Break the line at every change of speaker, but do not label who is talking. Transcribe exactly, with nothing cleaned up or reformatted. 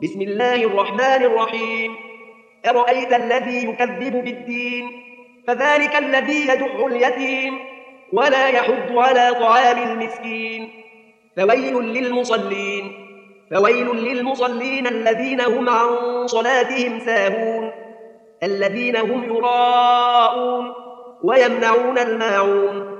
بسم الله الرحمن الرحيم. أرأيت الذي يكذب بالدين فذلك الذي يدع اليتيم ولا يحض على طعام المسكين. فويل للمصلين فويل للمصلين الذين هم عن صلاتهم ساهون الذين هم يراءون ويمنعون الماعون